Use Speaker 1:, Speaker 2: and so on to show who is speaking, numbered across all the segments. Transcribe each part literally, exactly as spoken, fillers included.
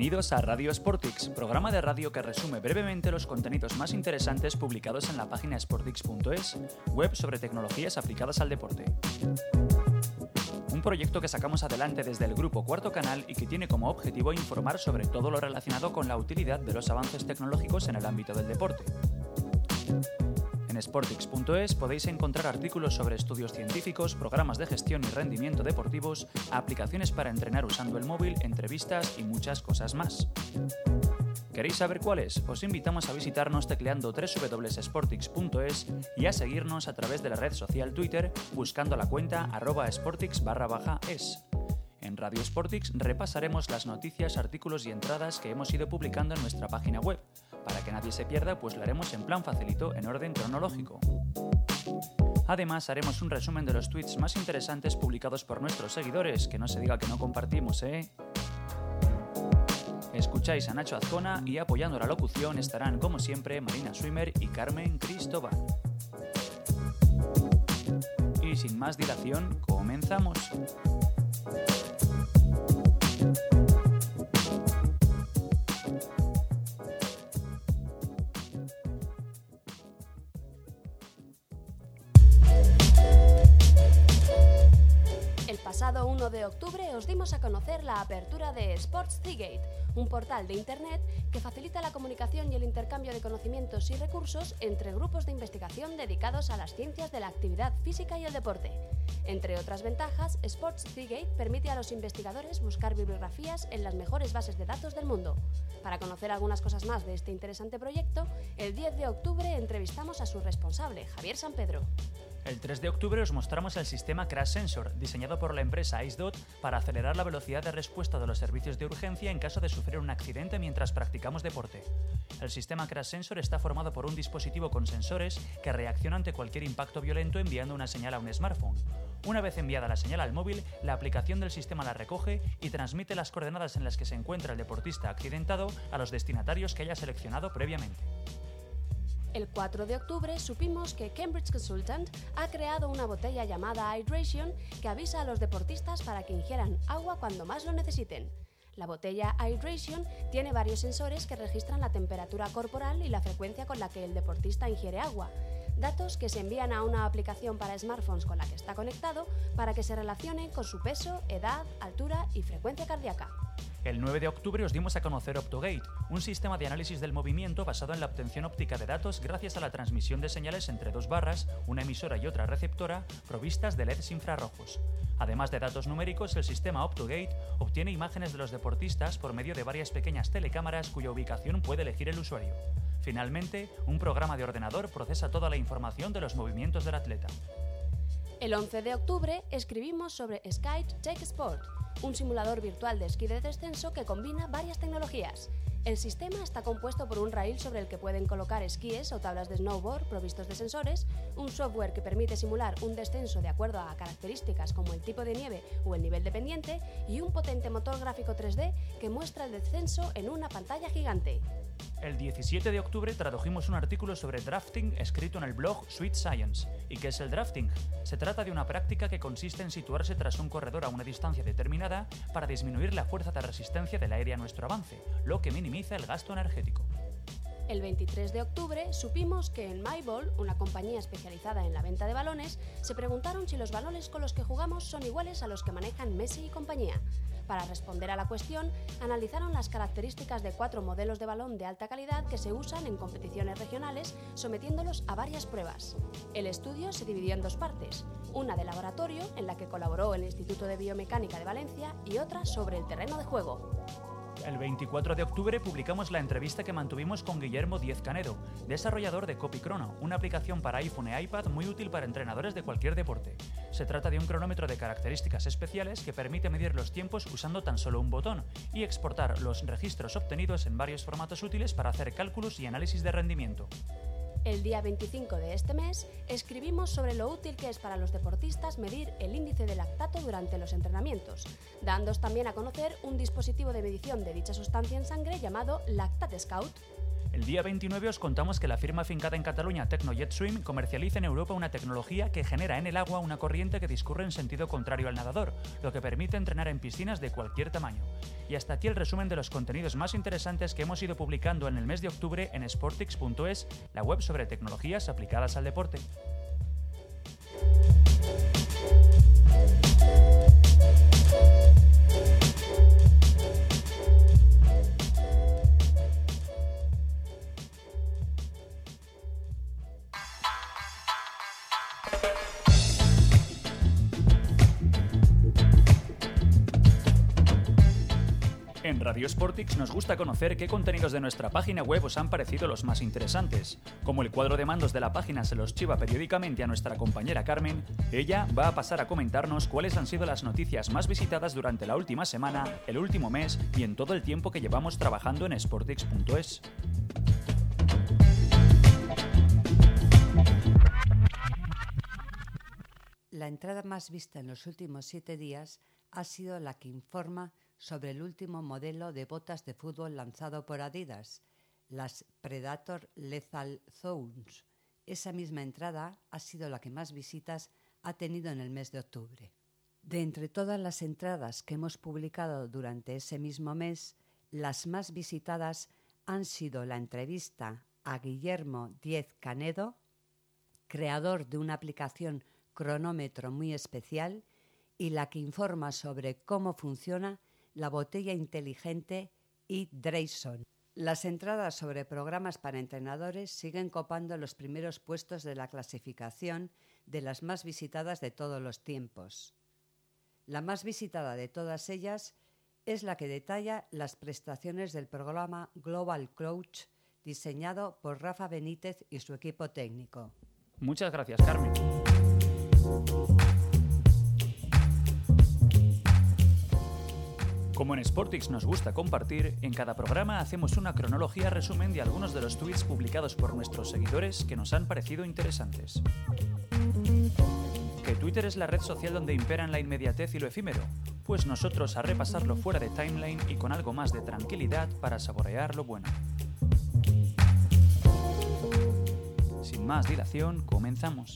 Speaker 1: Bienvenidos a Radio Sportix, programa de radio que resume brevemente los contenidos más interesantes publicados en la página sportix punto es, web sobre tecnologías aplicadas al deporte. Un proyecto que sacamos adelante desde el grupo Cuarto Canal y que tiene como objetivo informar sobre todo lo relacionado con la utilidad de los avances tecnológicos en el ámbito del deporte. En sportix punto es podéis encontrar artículos sobre estudios científicos, programas de gestión y rendimiento deportivos, aplicaciones para entrenar usando el móvil, entrevistas y muchas cosas más. ¿Queréis saber cuáles? Os invitamos a visitarnos tecleando doble u doble u doble u punto sportix punto es y a seguirnos a través de la red social Twitter buscando la cuenta arroba sportix barra baja es. En Radio Sportix repasaremos las noticias, artículos y entradas que hemos ido publicando en nuestra página web. Para que nadie se pierda, pues lo haremos en plan facilito, en orden cronológico. Además, haremos un resumen de los tweets más interesantes publicados por nuestros seguidores, que no se diga que no compartimos, ¿eh? Escucháis a Nacho Azcona y apoyando la locución estarán, como siempre, Marina Swimmer y Carmen Cristóbal. Y sin más dilación, comenzamos.
Speaker 2: El pasado uno de octubre os dimos a conocer la apertura de SportsCGate, un portal de internet que facilita la comunicación y el intercambio de conocimientos y recursos entre grupos de investigación dedicados a las ciencias de la actividad física y el deporte. Entre otras ventajas, SportsCGate permite a los investigadores buscar bibliografías en las mejores bases de datos del mundo. Para conocer algunas cosas más de este interesante proyecto, el diez de octubre entrevistamos a su responsable, Javier Sampedro.
Speaker 1: El tres de octubre os mostramos el sistema Crash Sensor, diseñado por la empresa IceDot para acelerar la velocidad de respuesta de los servicios de urgencia en caso de sufrir un accidente mientras practicamos deporte. El sistema Crash Sensor está formado por un dispositivo con sensores que reacciona ante cualquier impacto violento enviando una señal a un smartphone. Una vez enviada la señal al móvil, la aplicación del sistema la recoge y transmite las coordenadas en las que se encuentra el deportista accidentado a los destinatarios que haya seleccionado previamente.
Speaker 2: El cuatro de octubre supimos que Cambridge Consultant ha creado una botella llamada Hydration que avisa a los deportistas para que ingieran agua cuando más lo necesiten. La botella Hydration tiene varios sensores que registran la temperatura corporal y la frecuencia con la que el deportista ingiere agua, datos que se envían a una aplicación para smartphones con la que está conectado para que se relacione con su peso, edad, altura y frecuencia cardíaca.
Speaker 1: El nueve de octubre os dimos a conocer OptoGate, un sistema de análisis del movimiento basado en la obtención óptica de datos gracias a la transmisión de señales entre dos barras, una emisora y otra receptora, provistas de L E Ds infrarrojos. Además de datos numéricos, el sistema OptoGate obtiene imágenes de los deportistas por medio de varias pequeñas telecámaras cuya ubicación puede elegir el usuario. Finalmente, un programa de ordenador procesa toda la información de los movimientos del atleta.
Speaker 2: El once de octubre escribimos sobre Skite Tech Sport, un simulador virtual de esquí de descenso que combina varias tecnologías. El sistema está compuesto por un rail sobre el que pueden colocar esquíes o tablas de snowboard provistos de sensores, un software que permite simular un descenso de acuerdo a características como el tipo de nieve o el nivel de pendiente y un potente motor gráfico tres D que muestra el descenso en una pantalla gigante.
Speaker 1: El diecisiete de octubre tradujimos un artículo sobre drafting escrito en el blog Sweet Science. ¿Y qué es el drafting? Se trata de una práctica que consiste en situarse tras un corredor a una distancia determinada para disminuir la fuerza de resistencia del aire a nuestro avance, lo que minimiza el gasto energético.
Speaker 2: El veintitrés de octubre supimos que en MyBall, una compañía especializada en la venta de balones, se preguntaron si los balones con los que jugamos son iguales a los que manejan Messi y compañía. Para responder a la cuestión, analizaron las características de cuatro modelos de balón de alta calidad que se usan en competiciones regionales, sometiéndolos a varias pruebas. El estudio se dividió en dos partes, una de laboratorio, en la que colaboró el Instituto de Biomecánica de Valencia, y otra sobre el terreno de juego.
Speaker 1: El veinticuatro de octubre publicamos la entrevista que mantuvimos con Guillermo Díez Canedo, desarrollador de CopyChrono, una aplicación para iPhone e iPad muy útil para entrenadores de cualquier deporte. Se trata de un cronómetro de características especiales que permite medir los tiempos usando tan solo un botón y exportar los registros obtenidos en varios formatos útiles para hacer cálculos y análisis de rendimiento.
Speaker 2: El día veinticinco de este mes escribimos sobre lo útil que es para los deportistas medir el índice de lactato durante los entrenamientos, dándoos también a conocer un dispositivo de medición de dicha sustancia en sangre llamado Lactate Scout.
Speaker 1: El día veintinueve os contamos que la firma afincada en Cataluña Tecnojetstream comercializa en Europa una tecnología que genera en el agua una corriente que discurre en sentido contrario al nadador, lo que permite entrenar en piscinas de cualquier tamaño. Y hasta aquí el resumen de los contenidos más interesantes que hemos ido publicando en el mes de octubre en sportix punto es, la web sobre tecnologías aplicadas al deporte. En Radio Sportix nos gusta conocer qué contenidos de nuestra página web os han parecido los más interesantes. Como el cuadro de mandos de la página se los chiva periódicamente a nuestra compañera Carmen, ella va a pasar a comentarnos cuáles han sido las noticias más visitadas durante la última semana, el último mes y en todo el tiempo que llevamos trabajando en sportix punto es.
Speaker 3: La entrada más vista en los últimos siete días ha sido la que informa sobre el último modelo de botas de fútbol lanzado por Adidas, las Predator Lethal Zones. Esa misma entrada ha sido la que más visitas ha tenido en el mes de octubre. De entre todas las entradas que hemos publicado durante ese mismo mes, las más visitadas han sido la entrevista a Guillermo Diez Canedo, creador de una aplicación cronómetro muy especial, y la que informa sobre cómo funciona la botella inteligente Hydration. Las entradas sobre programas para entrenadores siguen copando los primeros puestos de la clasificación de las más visitadas de todos los tiempos. La más visitada de todas ellas es la que detalla las prestaciones del programa Global Coach diseñado por Rafa Benítez y su equipo técnico.
Speaker 1: Muchas gracias, Carmen. Como en Sportix nos gusta compartir, en cada programa hacemos una cronología resumen de algunos de los tweets publicados por nuestros seguidores que nos han parecido interesantes. ¿Que Twitter es la red social donde imperan la inmediatez y lo efímero? Pues nosotros a repasarlo fuera de timeline y con algo más de tranquilidad para saborear lo bueno. Sin más dilación, comenzamos.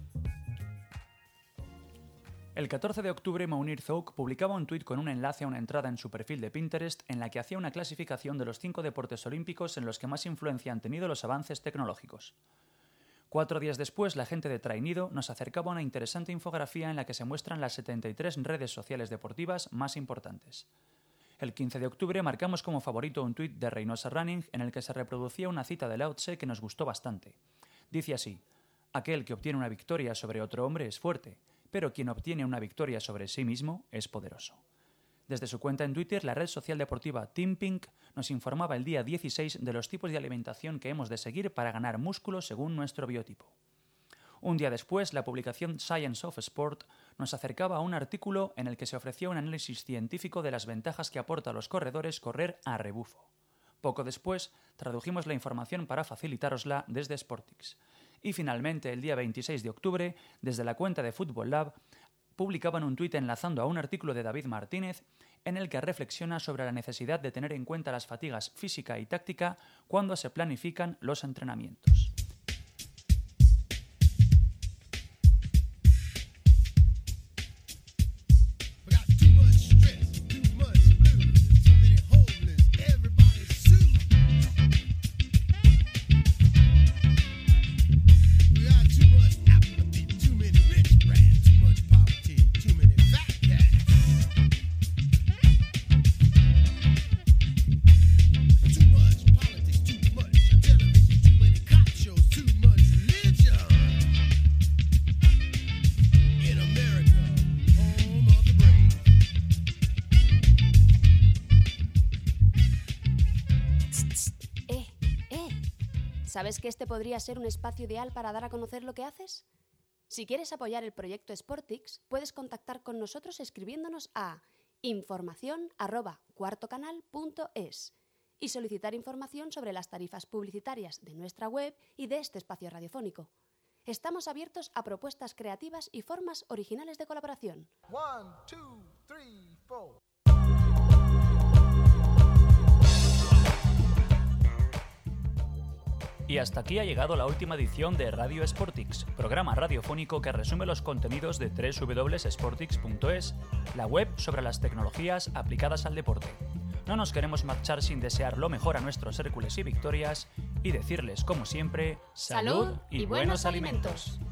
Speaker 1: El catorce de octubre, Mounir Zouk publicaba un tuit con un enlace a una entrada en su perfil de Pinterest en la que hacía una clasificación de los cinco deportes olímpicos en los que más influencia han tenido los avances tecnológicos. Cuatro días después, la gente de Trainido nos acercaba una interesante infografía en la que se muestran las setenta y tres redes sociales deportivas más importantes. El quince de octubre marcamos como favorito un tuit de Reynosa Running en el que se reproducía una cita de Lao Tse que nos gustó bastante. Dice así: aquel que obtiene una victoria sobre otro hombre es fuerte, pero quien obtiene una victoria sobre sí mismo es poderoso. Desde su cuenta en Twitter, la red social deportiva Team Pink nos informaba el día dieciséis de los tipos de alimentación que hemos de seguir para ganar músculo según nuestro biotipo. Un día después, la publicación Science of Sport nos acercaba a un artículo en el que se ofrecía un análisis científico de las ventajas que aporta a los corredores correr a rebufo. Poco después, tradujimos la información para facilitárosla desde Sportix. Y finalmente, el día veintiséis de octubre, desde la cuenta de Football Lab, publicaban un tuit enlazando a un artículo de David Martínez en el que reflexiona sobre la necesidad de tener en cuenta las fatigas física y táctica cuando se planifican los entrenamientos.
Speaker 2: ¿Sabes que este podría ser un espacio ideal para dar a conocer lo que haces? Si quieres apoyar el proyecto Sportix, puedes contactar con nosotros escribiéndonos a información arroba cuartocanal punto es y solicitar información sobre las tarifas publicitarias de nuestra web y de este espacio radiofónico. Estamos abiertos a propuestas creativas y formas originales de colaboración.
Speaker 4: One, two, three, four.
Speaker 1: Y hasta aquí ha llegado la última edición de Radio Sportix, programa radiofónico que resume los contenidos de doble u doble u doble u punto sportix punto es, la web sobre las tecnologías aplicadas al deporte. No nos queremos marchar sin desear lo mejor a nuestros Hércules y Victorias y decirles, como siempre, salud,
Speaker 2: Salud
Speaker 1: y,
Speaker 2: y
Speaker 1: buenos
Speaker 2: buenos
Speaker 1: alimentos.
Speaker 2: alimentos.